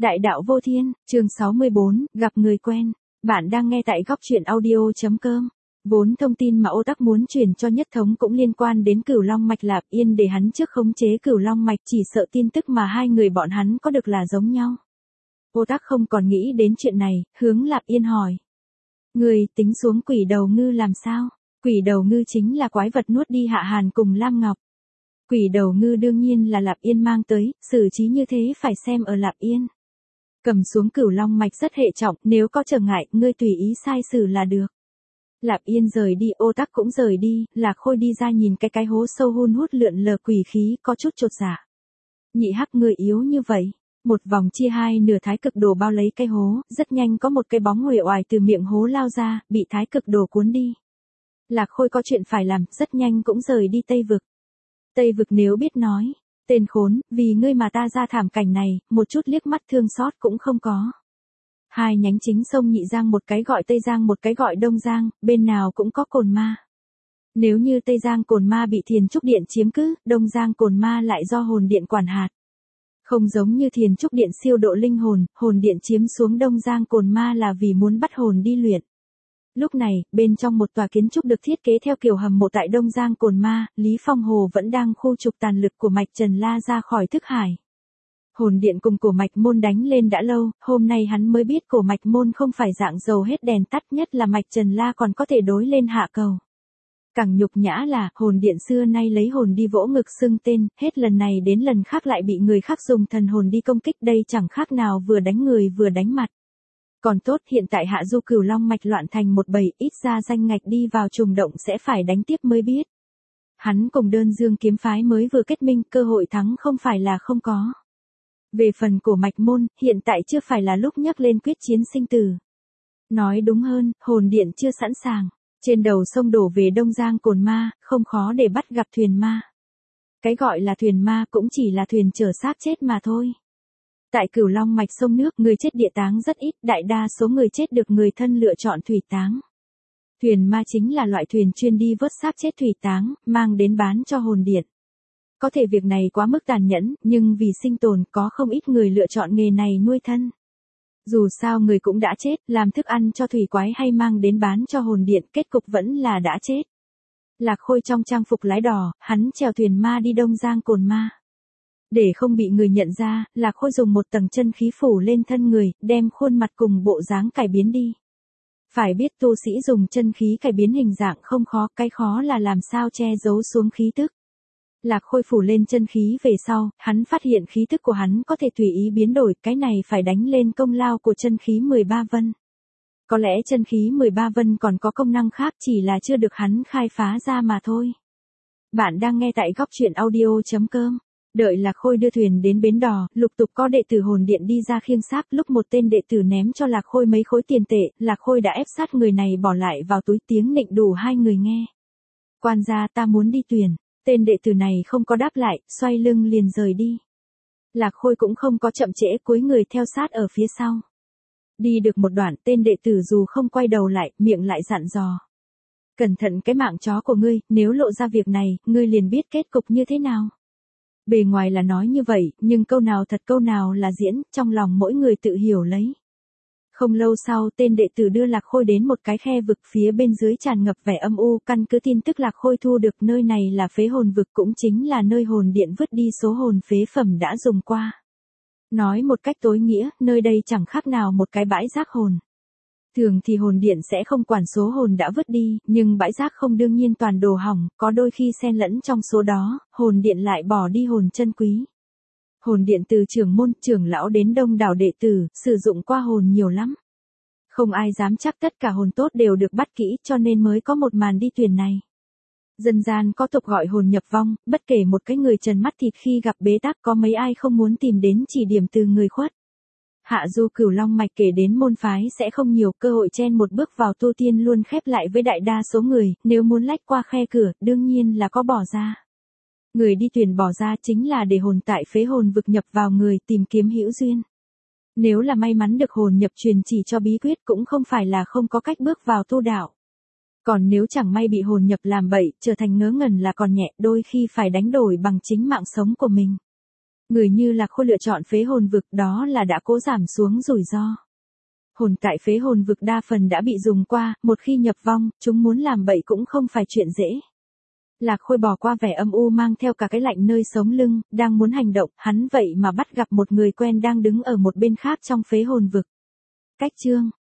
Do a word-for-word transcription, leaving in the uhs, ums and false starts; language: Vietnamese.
Đại đạo vô thiên, chương sáu mươi bốn, gặp người quen. Bạn đang nghe tại góc truyện audio.com. Vốn thông tin mà Ô Tắc muốn truyền cho Nhất Thống cũng liên quan đến Cửu Long Mạch Lạp Yên để hắn trước khống chế Cửu Long Mạch, chỉ sợ tin tức mà hai người bọn hắn có được là giống nhau. Ô Tắc không còn nghĩ đến chuyện này, hướng Lạp Yên hỏi. Người tính xuống quỷ đầu ngư làm sao? Quỷ đầu ngư chính là quái vật nuốt đi Hạ Hàn cùng Lam Ngọc. Quỷ đầu ngư đương nhiên là Lạp Yên mang tới, xử trí như thế phải xem ở Lạp Yên. Cầm xuống Cửu Long Mạch rất hệ trọng, nếu có trở ngại, ngươi tùy ý sai xử là được. Lạp Yên rời đi, Ô Tắc cũng rời đi, Lạc Khôi đi ra nhìn cái cái hố sâu hun hút lượn lờ quỷ khí, có chút chột dạ. Nhị hắc người yếu như vậy. Một vòng chia hai nửa thái cực đồ bao lấy cái hố, rất nhanh có một cái bóng uể oải từ miệng hố lao ra, bị thái cực đồ cuốn đi. Lạc Khôi có chuyện phải làm, rất nhanh cũng rời đi Tây Vực. Tây Vực nếu biết nói, tên khốn, vì ngươi mà ta ra thảm cảnh này, một chút liếc mắt thương xót cũng không có. Hai nhánh chính sông Nhị Giang, một cái gọi Tây Giang, một cái gọi Đông Giang, bên nào cũng có cồn ma. Nếu như Tây Giang cồn ma bị Thiền Trúc Điện chiếm cứ, Đông Giang cồn ma lại do hồn điện quản hạt. Không giống như Thiền Trúc Điện siêu độ linh hồn, hồn điện chiếm xuống Đông Giang cồn ma là vì muốn bắt hồn đi luyện. Lúc này, bên trong một tòa kiến trúc được thiết kế theo kiểu hầm mộ tại Đông Giang cồn ma, Lý Phong Hồ vẫn đang khu trục tàn lực của Mạch Trần La ra khỏi thức hải. Hồn điện cùng Cổ Mạch Môn đánh lên đã lâu, hôm nay hắn mới biết Cổ Mạch Môn không phải dạng dầu hết đèn tắt, nhất là Mạch Trần La còn có thể đối lên hạ cầu. Càng nhục nhã là, hồn điện xưa nay lấy hồn đi vỗ ngực xưng tên, hết lần này đến lần khác lại bị người khác dùng thần hồn đi công kích, đây chẳng khác nào vừa đánh người vừa đánh mặt. Còn tốt hiện tại Hạ Du Cửu Long Mạch loạn thành một bầy, ít ra danh ngạch đi vào trùng động sẽ phải đánh tiếp mới biết. Hắn cùng Đơn Dương kiếm phái mới vừa kết minh, cơ hội thắng không phải là không có. Về phần Cổ Mạch Môn, hiện tại chưa phải là lúc nhắc lên quyết chiến sinh tử. Nói đúng hơn, hồn điện chưa sẵn sàng. Trên đầu sông đổ về Đông Giang cồn ma, không khó để bắt gặp thuyền ma. Cái gọi là thuyền ma cũng chỉ là thuyền chở xác chết mà thôi. Tại Cửu Long Mạch sông nước, người chết địa táng rất ít, đại đa số người chết được người thân lựa chọn thủy táng. Thuyền ma chính là loại thuyền chuyên đi vớt xác chết thủy táng, mang đến bán cho hồn điện. Có thể việc này quá mức tàn nhẫn, nhưng vì sinh tồn có không ít người lựa chọn nghề này nuôi thân. Dù sao người cũng đã chết, làm thức ăn cho thủy quái hay mang đến bán cho hồn điện, kết cục vẫn là đã chết. Lạc Khôi trong trang phục lái đỏ, hắn chèo thuyền ma đi Đông Giang cồn ma. Để không bị người nhận ra, Lạc Khôi dùng một tầng chân khí phủ lên thân người, đem khuôn mặt cùng bộ dáng cải biến đi. Phải biết tu sĩ dùng chân khí cải biến hình dạng không khó, cái khó là làm sao che giấu xuống khí tức. Lạc Khôi phủ lên chân khí về sau, hắn phát hiện khí tức của hắn có thể tùy ý biến đổi, cái này phải đánh lên công lao của chân khí mười ba vân. Có lẽ chân khí mười ba vân còn có công năng khác, chỉ là chưa được hắn khai phá ra mà thôi. Bạn đang nghe tại góc truyện audio.com. Đợi Lạc Khôi đưa thuyền đến bến đò, lục tục có đệ tử hồn điện đi ra khiêng xác, lúc một tên đệ tử ném cho Lạc Khôi mấy khối tiền tệ, Lạc Khôi đã ép sát người này bỏ lại vào túi, tiếng nịnh đủ hai người nghe. Quan gia, ta muốn đi thuyền. Tên đệ tử này không có đáp lại, xoay lưng liền rời đi. Lạc Khôi cũng không có chậm trễ, cúi người theo sát ở phía sau. Đi được một đoạn, tên đệ tử dù không quay đầu lại, miệng lại dặn dò. Cẩn thận cái mạng chó của ngươi, nếu lộ ra việc này, ngươi liền biết kết cục như thế nào. Bề ngoài là nói như vậy, nhưng câu nào thật câu nào là diễn, trong lòng mỗi người tự hiểu lấy. Không lâu sau, tên đệ tử đưa Lạc Khôi đến một cái khe vực, phía bên dưới tràn ngập vẻ âm u, căn cứ tin tức Lạc Khôi thu được, nơi này là phế hồn vực, cũng chính là nơi hồn điện vứt đi số hồn phế phẩm đã dùng qua. Nói một cách tối nghĩa, nơi đây chẳng khác nào một cái bãi rác hồn. Thường thì hồn điện sẽ không quản số hồn đã vứt đi, nhưng bãi rác không đương nhiên toàn đồ hỏng, có đôi khi xen lẫn trong số đó, hồn điện lại bỏ đi hồn chân quý. Hồn điện từ trưởng môn, trưởng lão đến đông đảo đệ tử, sử dụng qua hồn nhiều lắm. Không ai dám chắc tất cả hồn tốt đều được bắt kỹ, cho nên mới có một màn đi thuyền này. Dân gian có tục gọi hồn nhập vong, bất kể một cái người trần mắt thịt khi gặp bế tắc, có mấy ai không muốn tìm đến chỉ điểm từ người khuất. Hạ Du Cửu Long Mạch kể đến môn phái sẽ không nhiều, cơ hội chen một bước vào tu tiên luôn khép lại với đại đa số người, nếu muốn lách qua khe cửa, đương nhiên là có bỏ ra. Người đi thuyền bỏ ra chính là để hồn tại phế hồn vực nhập vào người, tìm kiếm hữu duyên. Nếu là may mắn được hồn nhập truyền chỉ cho bí quyết, cũng không phải là không có cách bước vào tu đạo. Còn nếu chẳng may bị hồn nhập làm bậy, trở thành ngớ ngẩn là còn nhẹ, đôi khi phải đánh đổi bằng chính mạng sống của mình. Người như Lạc Khôi lựa chọn phế hồn vực đó là đã cố giảm xuống rủi ro. Hồn tại phế hồn vực đa phần đã bị dùng qua, một khi nhập vong, chúng muốn làm bậy cũng không phải chuyện dễ. Lạc Khôi bỏ qua vẻ âm u mang theo cả cái lạnh nơi sống lưng, đang muốn hành động, hắn vậy mà bắt gặp một người quen đang đứng ở một bên khác trong phế hồn vực. Cách chương